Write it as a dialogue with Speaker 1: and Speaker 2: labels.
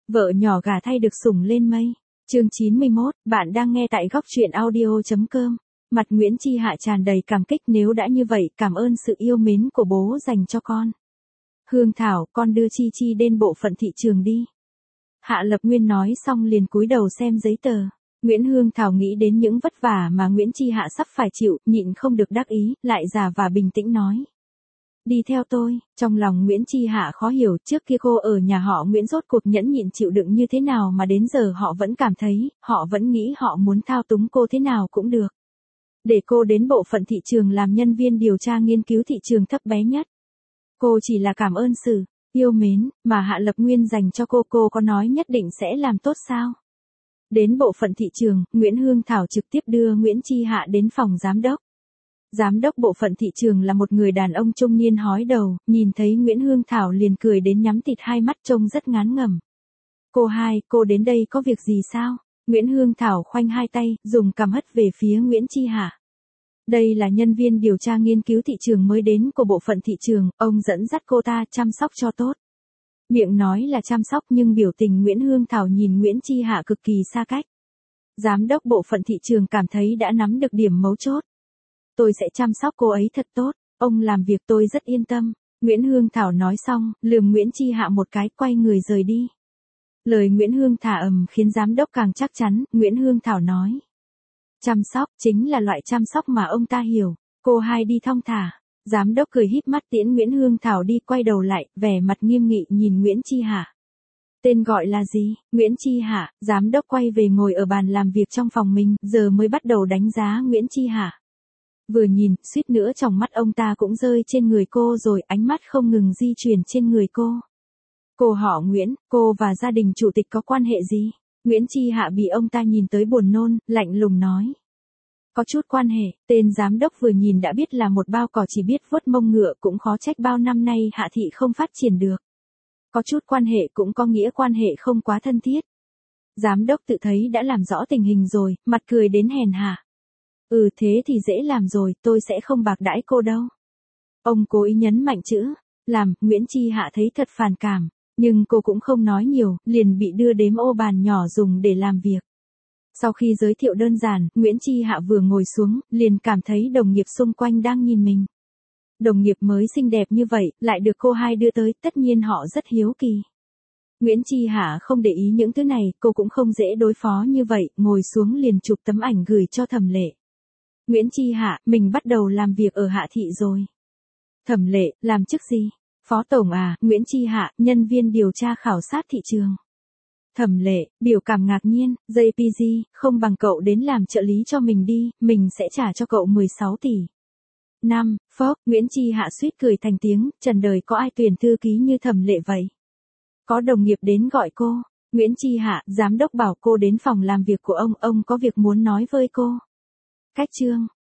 Speaker 1: Vợ nhỏ gả thay được sủng lên mây. Chương 91, bạn đang nghe tại góc truyện audio.com. Mặt Nguyễn Chi Hạ tràn đầy cảm kích, nếu đã như vậy, cảm ơn sự yêu mến của bố dành cho con. Hương Thảo, con đưa Chi Chi đến bộ phận thị trường đi. Hạ Lập Nguyên nói xong liền cúi đầu xem giấy tờ. Nguyễn Hương Thảo nghĩ đến những vất vả mà Nguyễn Chi Hạ sắp phải chịu, nhịn không được đắc ý, lại già và bình tĩnh nói. Đi theo tôi. Trong lòng Nguyễn Chi Hạ khó hiểu, trước kia cô ở nhà họ Nguyễn rốt cuộc nhẫn nhịn chịu đựng như thế nào mà đến giờ họ vẫn cảm thấy, họ vẫn nghĩ họ muốn thao túng cô thế nào cũng được. Để cô đến bộ phận thị trường làm nhân viên điều tra nghiên cứu thị trường thấp bé nhất. Cô chỉ là cảm ơn sự yêu mến mà Hạ Lập Nguyên dành cho cô có nói nhất định sẽ làm tốt sao? Đến bộ phận thị trường, Nguyễn Hương Thảo trực tiếp đưa Nguyễn Chi Hạ đến phòng giám đốc. Giám đốc bộ phận thị trường là một người đàn ông trung niên hói đầu, nhìn thấy Nguyễn Hương Thảo liền cười đến nhắm tịt hai mắt, trông rất ngán ngẩm. Cô đến đây có việc gì sao? Nguyễn Hương Thảo khoanh hai tay, dùng cằm hất về phía Nguyễn Chi Hạ. Đây là nhân viên điều tra nghiên cứu thị trường mới đến của bộ phận thị trường, ông dẫn dắt cô ta chăm sóc cho tốt. Miệng nói là chăm sóc nhưng biểu tình Nguyễn Hương Thảo nhìn Nguyễn Chi Hạ cực kỳ xa cách. Giám đốc bộ phận thị trường cảm thấy đã nắm được điểm mấu chốt. Tôi sẽ chăm sóc cô ấy thật tốt, ông làm việc tôi rất yên tâm. Nguyễn Hương Thảo nói xong, lườm Nguyễn Chi Hạ một cái, quay người rời đi. Lời Nguyễn Hương Thảo khiến giám đốc càng chắc chắn, Nguyễn Hương Thảo nói. Chăm sóc, chính là loại chăm sóc mà ông ta hiểu. Cô hai đi thong thả. Giám đốc cười híp mắt tiễn Nguyễn Hương Thảo đi, quay đầu lại, vẻ mặt nghiêm nghị nhìn Nguyễn Chi Hạ. Tên gọi là gì? Nguyễn Chi Hạ. Giám đốc quay về ngồi ở bàn làm việc trong phòng mình, giờ mới bắt đầu đánh giá Nguyễn Chi Hạ. Vừa nhìn, suýt nữa trong mắt ông ta cũng rơi trên người cô rồi, ánh mắt không ngừng di chuyển trên người cô. Cô họ Nguyễn, cô và gia đình chủ tịch có quan hệ gì? Nguyễn Chi Hạ bị ông ta nhìn tới buồn nôn, lạnh lùng nói. Có chút quan hệ. Tên giám đốc vừa nhìn đã biết là một bao cỏ chỉ biết vuốt mông ngựa, cũng khó trách bao năm nay Hạ thị không phát triển được. Có chút quan hệ cũng có nghĩa quan hệ không quá thân thiết. Giám đốc tự thấy đã làm rõ tình hình rồi, mặt cười đến hèn hạ. Thế thì dễ làm rồi, tôi sẽ không bạc đãi cô đâu. Ông cố ý nhấn mạnh chữ làm, Nguyễn Chi Hạ thấy thật phản cảm, nhưng cô cũng không nói nhiều, liền bị đưa đến ô bàn nhỏ dùng để làm việc. Sau khi giới thiệu đơn giản, Nguyễn Chi Hạ vừa ngồi xuống, liền cảm thấy đồng nghiệp xung quanh đang nhìn mình. Đồng nghiệp mới xinh đẹp như vậy, lại được cô hai đưa tới, tất nhiên họ rất hiếu kỳ. Nguyễn Chi Hạ không để ý những thứ này, cô cũng không dễ đối phó như vậy, ngồi xuống liền chụp tấm ảnh gửi cho Thẩm Lệ. Nguyễn Chi Hạ, mình bắt đầu làm việc ở Hạ thị rồi. Thẩm Lệ, làm chức gì? Phó tổng à? Nguyễn Chi Hạ, nhân viên điều tra khảo sát thị trường. Thẩm Lệ, biểu cảm ngạc nhiên, JPG, không bằng cậu đến làm trợ lý cho mình đi, mình sẽ trả cho cậu 16 tỷ. Phốc, Nguyễn Chi Hạ suýt cười thành tiếng, trần đời có ai tuyển thư ký như Thẩm Lệ vậy? Có đồng nghiệp đến gọi cô. Nguyễn Chi Hạ, giám đốc bảo cô đến phòng làm việc của ông có việc muốn nói với cô. Cách chương.